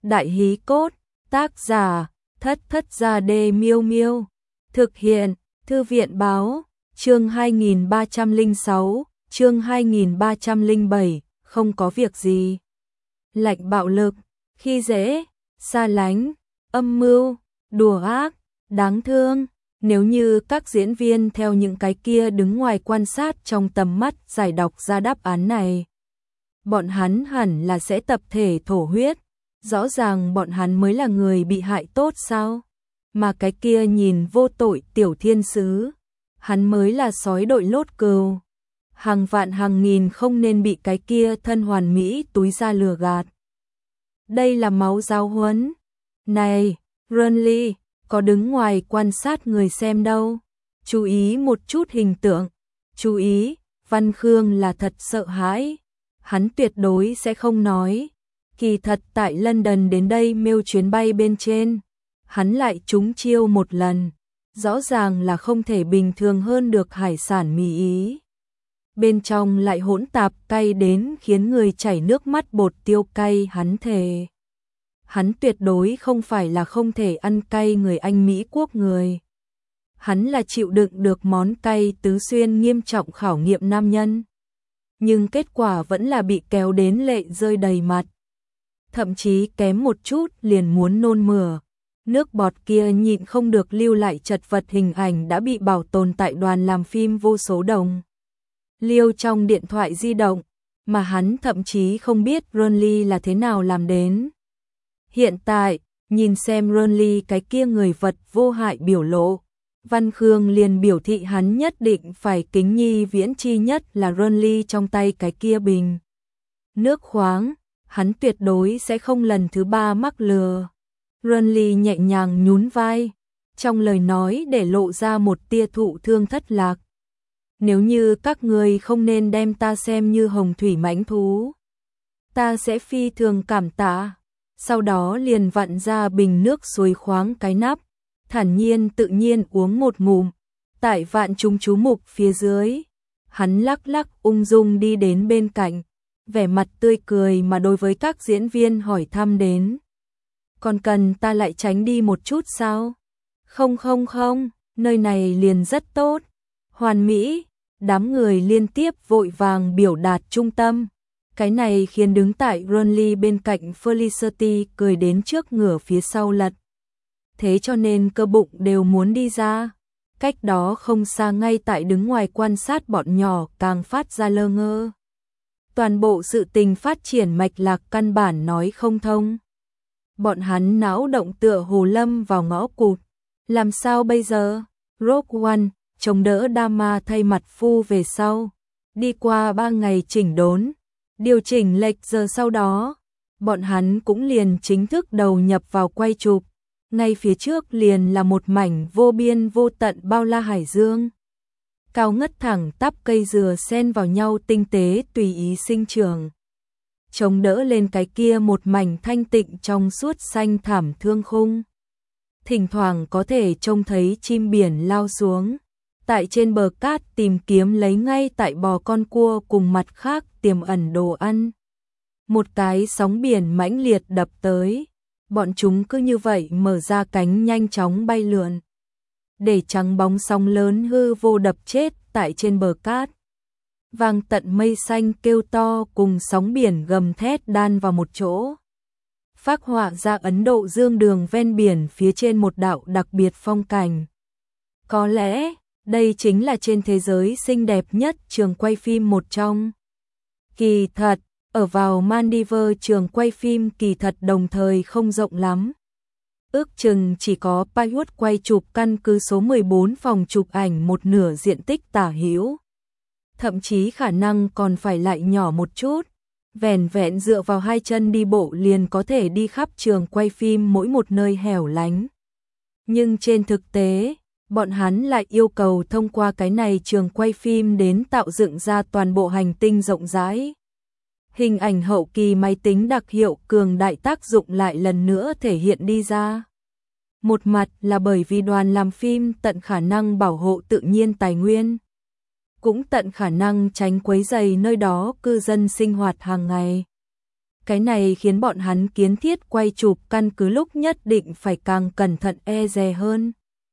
Đại hí cốt, tác giả, Thất Thất Gia Đê Miêu Miêu. Thực hiện, Thư viện báo, chương 2306, chương 2307, không có việc gì. Lạnh bạo lực, khi dễ, xa lánh, âm mưu, đùa ác, đáng thương. Nếu như các diễn viên theo những cái kia đứng ngoài quan sát trong tầm mắt giải đọc ra đáp án này, bọn hắn hẳn là sẽ tập thể thổ huyết. Rõ ràng bọn hắn mới là người bị hại tốt sao? Mà cái kia nhìn vô tội tiểu thiên sứ, hắn mới là sói đội lốt cừu. Hàng vạn hàng nghìn không nên bị cái kia thân hoàn mỹ túi ra lừa gạt. Đây là máu giáo huấn. Này, Renly, có đứng ngoài quan sát người xem đâu. Chú ý một chút hình tượng. Chú ý, Văn Khương là thật sợ hãi. Hắn tuyệt đối sẽ không nói. Kỳ thật tại London đến đây mêu chuyến bay bên trên, hắn lại trúng chiêu một lần. Rõ ràng là không thể bình thường hơn được hải sản mì Ý. Bên trong lại hỗn tạp cay đến khiến người chảy nước mắt bột tiêu cay. Hắn thề, hắn tuyệt đối không phải là không thể ăn cay người Anh Mỹ quốc người. Hắn là chịu đựng được món cay tứ xuyên nghiêm trọng khảo nghiệm nam nhân. Nhưng kết quả vẫn là bị kéo đến lệ rơi đầy mặt. Thậm chí kém một chút liền muốn nôn mửa. Nước bọt kia nhịn không được lưu lại chật vật hình ảnh đã bị bảo tồn tại đoàn làm phim vô số đồng liêu trong điện thoại di động, mà hắn thậm chí không biết Renly là thế nào làm đến. Hiện tại, nhìn xem Renly cái kia người vật vô hại biểu lộ, Văn Khương liền biểu thị hắn nhất định phải kính nhi viễn chi nhất là Renly trong tay cái kia bình nước khoáng. Hắn tuyệt đối sẽ không lần thứ ba mắc lừa. Renly nhẹ nhàng nhún vai, trong lời nói để lộ ra một tia thụ thương thất lạc. Nếu như các người không nên đem ta xem như hồng thủy mãnh thú, ta sẽ phi thường cảm tạ. Sau đó liền vặn ra bình nước suối khoáng cái nắp, thản nhiên tự nhiên uống một ngụm. Tại vạn chúng chú mục phía dưới, hắn lắc lắc ung dung đi đến bên cạnh, vẻ mặt tươi cười mà đối với các diễn viên hỏi thăm đến. Còn cần ta lại tránh đi một chút sao? Không không không, nơi này liền rất tốt, hoàn mỹ. Đám người liên tiếp vội vàng biểu đạt trung tâm. Cái này khiến đứng tại Renly bên cạnh Felicity cười đến trước ngửa phía sau lật. Thế cho nên cơ bụng đều muốn đi ra. Cách đó không xa ngay tại đứng ngoài quan sát bọn nhỏ càng phát ra lơ ngơ. Toàn bộ sự tình phát triển mạch lạc căn bản nói không thông. Bọn hắn não động tựa hồ lâm vào ngõ cụt. Làm sao bây giờ? Rogue One, chống đỡ Dama thay mặt phu về sau. Đi qua 3 ngày chỉnh đốn, điều chỉnh lệch giờ sau đó, bọn hắn cũng liền chính thức đầu nhập vào quay chụp. Ngay phía trước liền là một mảnh vô biên vô tận bao la hải dương. Cao ngất thẳng tắp cây dừa xen vào nhau tinh tế tùy ý sinh trưởng. Chống đỡ lên cái kia một mảnh thanh tịnh trong suốt xanh thảm thương khung. Thỉnh thoảng có thể trông thấy chim biển lao xuống. Tại trên bờ cát tìm kiếm lấy ngay tại bò con cua cùng mặt khác tiềm ẩn đồ ăn. Một cái sóng biển mãnh liệt đập tới. Bọn chúng cứ như vậy mở ra cánh nhanh chóng bay lượn. Để trắng bóng sóng lớn hư vô đập chết tại trên bờ cát. Vang tận mây xanh kêu to cùng sóng biển gầm thét đan vào một chỗ. Phác họa ra Ấn Độ Dương đường ven biển phía trên một đạo đặc biệt phong cảnh. Có lẽ, đây chính là trên thế giới xinh đẹp nhất trường quay phim một trong. Kỳ thật, ở vào Maldives trường quay phim kỳ thật đồng thời không rộng lắm. Ước chừng chỉ có pilot quay chụp căn cứ số 14 phòng chụp ảnh một nửa diện tích tả hữu. Thậm chí khả năng còn phải lại nhỏ một chút. Vẻn vẹn dựa vào 2 chân đi bộ liền có thể đi khắp trường quay phim mỗi một nơi hẻo lánh. Nhưng trên thực tế, bọn hắn lại yêu cầu thông qua cái này trường quay phim đến tạo dựng ra toàn bộ hành tinh rộng rãi. Hình ảnh hậu kỳ máy tính đặc hiệu cường đại tác dụng lại lần nữa thể hiện đi ra. Một mặt là bởi vì đoàn làm phim tận khả năng bảo hộ tự nhiên tài nguyên, cũng tận khả năng tránh quấy rầy nơi đó cư dân sinh hoạt hàng ngày. Cái này khiến bọn hắn kiến thiết quay chụp căn cứ lúc nhất định phải càng cẩn thận e dè hơn.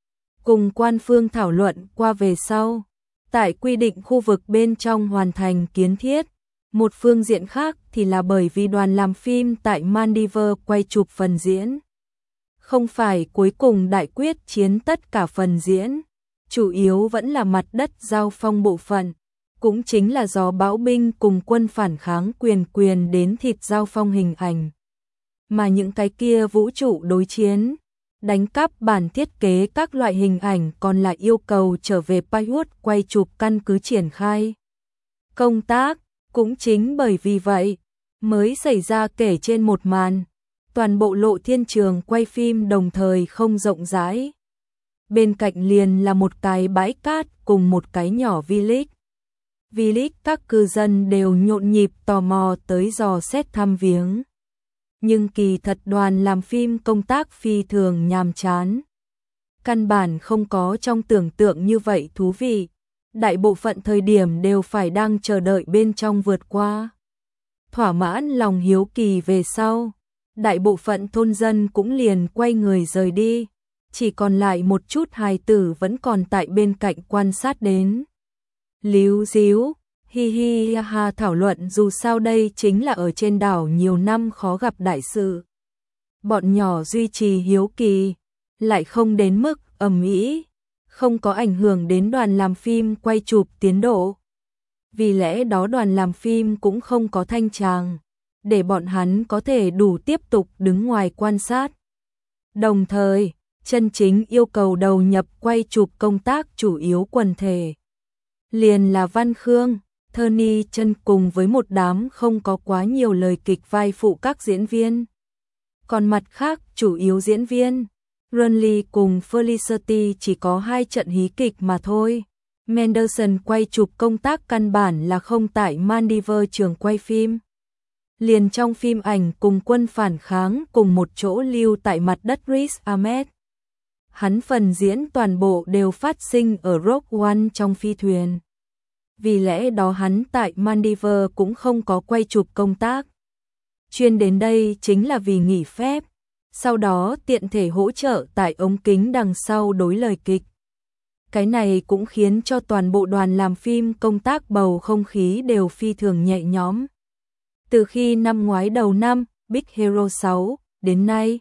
Cùng quan phương thảo luận qua về sau, tại quy định khu vực bên trong hoàn thành kiến thiết. Một phương diện khác thì là bởi vì đoàn làm phim tại Maldives quay chụp phần diễn. Không phải cuối cùng đại quyết chiến tất cả phần diễn, chủ yếu vẫn là mặt đất giao phong bộ phận, cũng chính là gió bão binh cùng quân phản kháng quyền đến thịt giao phong hình ảnh. Mà những cái kia vũ trụ đối chiến, đánh cắp bản thiết kế các loại hình ảnh còn lại yêu cầu trở về Pinewood quay chụp căn cứ triển khai công tác. Cũng chính bởi vì vậy, mới xảy ra kể trên một màn, toàn bộ lộ thiên trường quay phim đồng thời không rộng rãi. Bên cạnh liền là một cái bãi cát cùng một cái nhỏ village. Village các cư dân đều nhộn nhịp tò mò tới dò xét thăm viếng. Nhưng kỳ thật đoàn làm phim công tác phi thường nhàm chán. Căn bản không có trong tưởng tượng như vậy thú vị. Đại bộ phận thời điểm đều phải đang chờ đợi bên trong vượt qua. Thỏa mãn lòng hiếu kỳ về sau, đại bộ phận thôn dân cũng liền quay người rời đi, chỉ còn lại một chút hài tử vẫn còn tại bên cạnh quan sát đến. Líu díu, hi hi ha thảo luận dù sao đây chính là ở trên đảo nhiều năm khó gặp đại sự. Bọn nhỏ duy trì hiếu kỳ, lại không đến mức ầm ĩ. Không có ảnh hưởng đến đoàn làm phim quay chụp tiến độ. Vì lẽ đó đoàn làm phim cũng không có thanh tràng, để bọn hắn có thể đủ tiếp tục đứng ngoài quan sát. Đồng thời, chân chính yêu cầu đầu nhập quay chụp công tác chủ yếu quần thể. Liền là Văn Khương, Tony Chân cùng với một đám không có quá nhiều lời kịch vai phụ các diễn viên. Còn mặt khác chủ yếu diễn viên, Runley cùng Felicity chỉ có 2 trận hí kịch mà thôi. Mendelsohn quay chụp công tác căn bản là không tại Maldives trường quay phim. Liền trong phim ảnh cùng quân phản kháng cùng một chỗ lưu tại mặt đất Riz Ahmed. Hắn phần diễn toàn bộ đều phát sinh ở Rogue One trong phi thuyền. Vì lẽ đó hắn tại Maldives cũng không có quay chụp công tác. Chuyên đến đây chính là vì nghỉ phép. Sau đó tiện thể hỗ trợ tại ống kính đằng sau đối lời kịch. Cái này cũng khiến cho toàn bộ đoàn làm phim công tác bầu không khí đều phi thường nhẹ nhõm. Từ khi năm ngoái đầu năm, Big Hero 6, đến nay,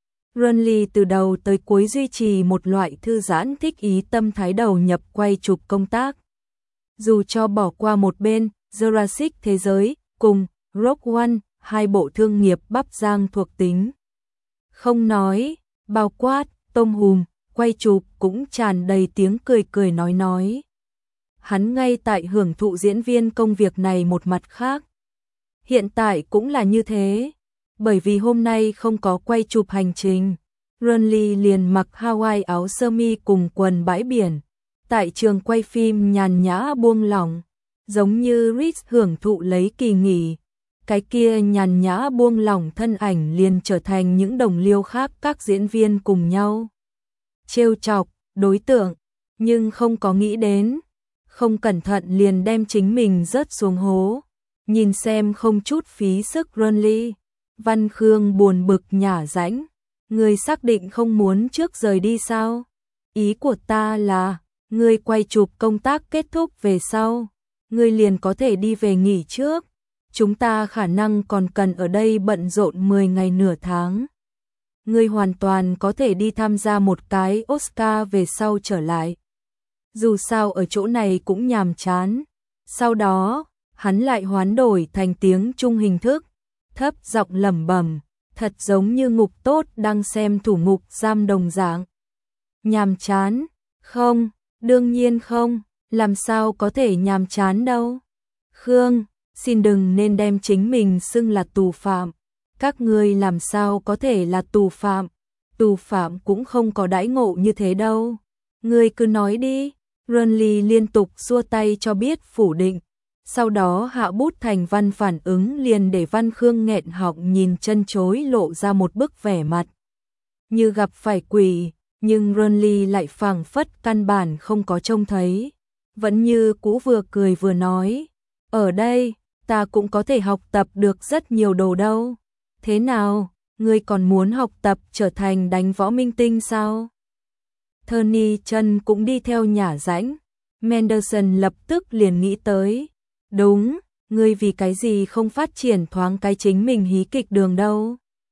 Runley từ đầu tới cuối duy trì một loại thư giãn thích ý tâm thái đầu nhập quay chụp công tác. Dù cho bỏ qua một bên, Jurassic Thế giới, cùng Rogue One, 2 bộ thương nghiệp bắp rang thuộc tính. Không nói, bao quát, tôm hùm, quay chụp cũng tràn đầy tiếng cười nói. Hắn ngay tại hưởng thụ diễn viên công việc này một mặt khác. Hiện tại cũng là như thế, bởi vì hôm nay không có quay chụp hành trình. Runley liền mặc Hawaii áo sơ mi cùng quần bãi biển. Tại trường quay phim nhàn nhã buông lỏng, giống như Rich hưởng thụ lấy kỳ nghỉ. Cái kia nhàn nhã buông lỏng thân ảnh liền trở thành những đồng liêu khác các diễn viên cùng nhau. Trêu chọc, đối tượng, nhưng không có nghĩ đến. Không cẩn thận liền đem chính mình rớt xuống hố. Nhìn xem không chút phí sức Runley. Văn Khương buồn bực nhả rãnh. Người xác định không muốn trước rời đi sao? Ý của ta là, người quay chụp công tác kết thúc về sau. Người liền có thể đi về nghỉ trước. Chúng ta khả năng còn cần ở đây bận rộn 10 ngày nửa tháng. Ngươi hoàn toàn có thể đi tham gia một cái Oscar về sau trở lại. Dù sao ở chỗ này cũng nhàm chán. Sau đó, hắn lại hoán đổi thành tiếng Trung hình thức, thấp giọng lẩm bẩm, thật giống như ngục tốt đang xem thủ ngục giam đồng dạng. Nhàm chán? Không, đương nhiên không, làm sao có thể nhàm chán đâu. Khương, xin đừng nên đem chính mình xưng là tù phạm. Các ngươi làm sao có thể là tù phạm cũng không có đãi ngộ như thế đâu. Ngươi cứ nói đi. Runley liên tục xua tay cho biết phủ định. Sau đó hạ bút thành văn phản ứng liền để Văn Khương nghẹn họng nhìn chân chối lộ ra một bức vẻ mặt như gặp phải quỷ, nhưng Runley lại phảng phất căn bản không có trông thấy. Vẫn như cũ vừa cười vừa nói, ở đây, ta cũng có thể học tập được rất nhiều đồ đâu. Thế nào, ngươi còn muốn học tập trở thành đánh võ minh tinh sao? Tony Chân cũng đi theo nhả rãnh. Manderson lập tức liền nghĩ tới. Đúng, ngươi vì cái gì không phát triển thoáng cái chính mình hí kịch đường đâu?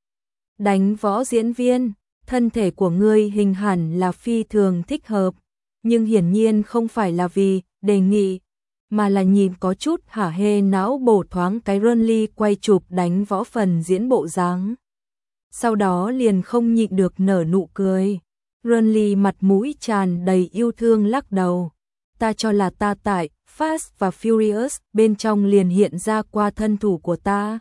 Đánh võ diễn viên, thân thể của ngươi hình hẳn là phi thường thích hợp, nhưng hiển nhiên không phải là vì đề nghị, mà là nhìn có chút hả hê não bổ thoáng cái Ronly quay chụp đánh võ phần diễn bộ dáng. Sau đó liền không nhịn được nở nụ cười. Ronly mặt mũi tràn đầy yêu thương lắc đầu. Ta cho là ta tại Fast và Furious bên trong liền hiện ra qua thân thủ của ta.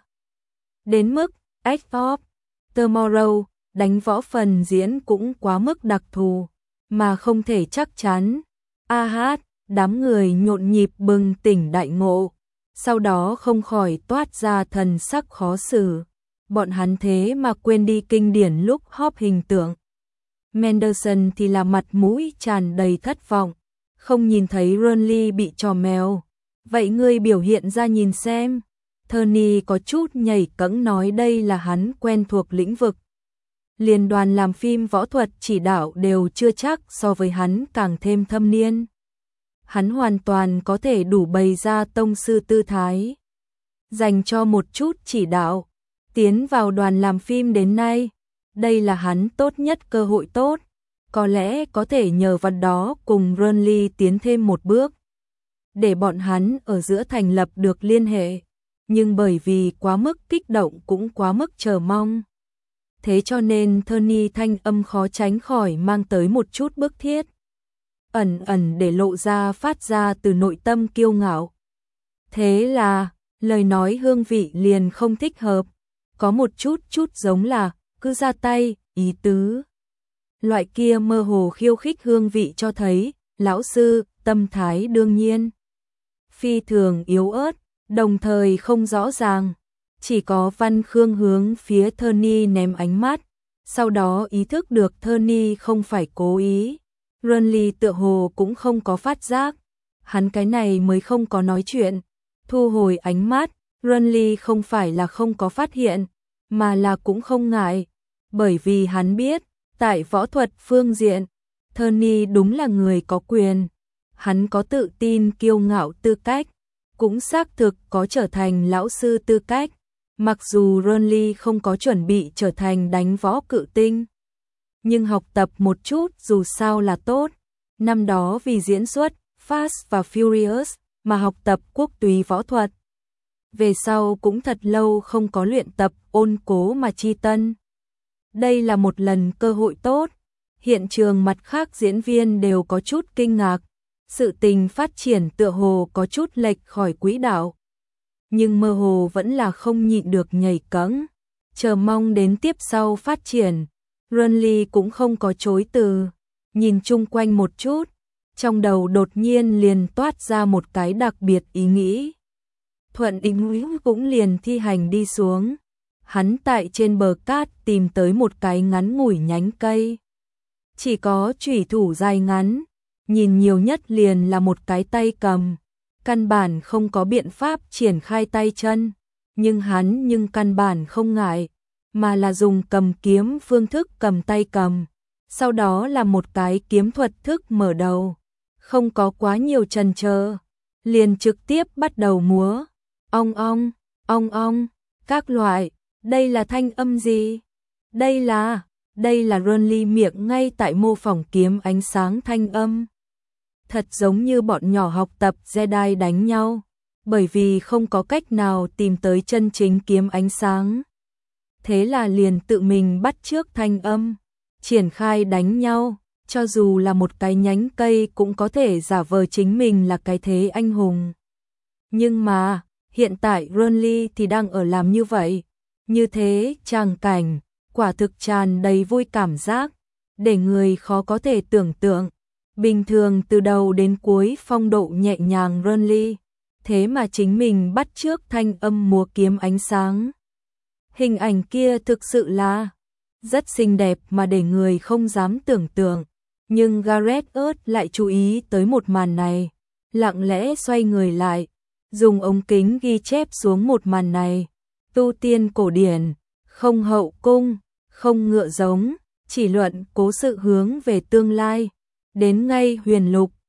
Đến mức Edge of Tomorrow, đánh võ phần diễn cũng quá mức đặc thù, mà không thể chắc chắn. A hát, đám người nhộn nhịp bừng tỉnh đại ngộ, sau đó không khỏi toát ra thần sắc khó xử. Bọn hắn thế mà quên đi kinh điển lúc họp hình tượng. Manderson thì là mặt mũi tràn đầy thất vọng, không nhìn thấy Ronly bị trò mèo. Vậy ngươi biểu hiện ra nhìn xem. Tony có chút nhảy cẫng nói đây là hắn quen thuộc lĩnh vực. Liên đoàn làm phim võ thuật chỉ đạo đều chưa chắc so với hắn càng thêm thâm niên. Hắn hoàn toàn có thể đủ bày ra tông sư tư thái. Dành cho một chút chỉ đạo, tiến vào đoàn làm phim đến nay, đây là hắn tốt nhất cơ hội tốt. Có lẽ có thể nhờ vào đó cùng Ronly tiến thêm một bước, để bọn hắn ở giữa thành lập được liên hệ. Nhưng bởi vì quá mức kích động cũng quá mức chờ mong, thế cho nên Tony thanh âm khó tránh khỏi mang tới một chút bức thiết, ẩn ẩn để lộ ra phát ra từ nội tâm kiêu ngạo. Thế là, lời nói hương vị liền không thích hợp, có một chút giống là cứ ra tay, ý tứ. Loại kia mơ hồ khiêu khích hương vị cho thấy, lão sư, tâm thái đương nhiên phi thường yếu ớt, đồng thời không rõ ràng. Chỉ có Văn Khương hướng phía Tony ném ánh mắt, sau đó ý thức được Tony không phải cố ý. Ronly tựa hồ cũng không có phát giác, hắn cái này mới không có nói chuyện. Thu hồi ánh mắt, Ronly không phải là không có phát hiện, mà là cũng không ngại, bởi vì hắn biết, tại võ thuật phương diện, Tony đúng là người có quyền. Hắn có tự tin kiêu ngạo tư cách, cũng xác thực có trở thành lão sư tư cách. Mặc dù Ronly không có chuẩn bị trở thành đánh võ cự tinh, nhưng học tập một chút dù sao là tốt. Năm đó vì diễn xuất Fast và Furious mà học tập quốc túy võ thuật. Về sau cũng thật lâu không có luyện tập ôn cố mà chi tân. Đây là một lần cơ hội tốt. Hiện trường mặt khác diễn viên đều có chút kinh ngạc. Sự tình phát triển tựa hồ có chút lệch khỏi quỹ đạo, nhưng mơ hồ vẫn là không nhịn được nhảy cẫng, chờ mong đến tiếp sau phát triển. Ronly cũng không có chối từ, nhìn chung quanh một chút, trong đầu đột nhiên liền toát ra một cái đặc biệt ý nghĩ. Thuận ý cũng liền thi hành đi xuống. Hắn tại trên bờ cát tìm tới một cái ngắn ngủi nhánh cây, chỉ có chủy thủ dài ngắn, nhìn nhiều nhất liền là một cái tay cầm, căn bản không có biện pháp triển khai tay chân, nhưng hắn căn bản không ngại, mà là dùng cầm kiếm phương thức cầm tay cầm, sau đó là một cái kiếm thuật thức mở đầu, không có quá nhiều chần chờ, liền trực tiếp bắt đầu múa, ong ong, các loại. Đây là thanh âm gì? Đây là Ronly miệng ngay tại mô phỏng kiếm ánh sáng thanh âm. Thật giống như bọn nhỏ học tập Jedi đánh nhau, bởi vì không có cách nào tìm tới chân chính kiếm ánh sáng. Thế là liền tự mình bắt chước thanh âm, triển khai đánh nhau, cho dù là một cái nhánh cây cũng có thể giả vờ chính mình là cái thế anh hùng. Nhưng mà, hiện tại Ronly thì đang ở làm như vậy. Như thế tràng cảnh, quả thực tràn đầy vui cảm giác, để người khó có thể tưởng tượng. Bình thường từ đầu đến cuối phong độ nhẹ nhàng Ronly, thế mà chính mình bắt chước thanh âm múa kiếm ánh sáng. Hình ảnh kia thực sự là rất xinh đẹp mà để người không dám tưởng tượng. Nhưng Gareth Earth lại chú ý tới một màn này, lặng lẽ xoay người lại, dùng ống kính ghi chép xuống một màn này. Tu tiên cổ điển, không hậu cung, không ngựa giống, chỉ luận cố sự hướng về tương lai. Đến ngay huyền lục,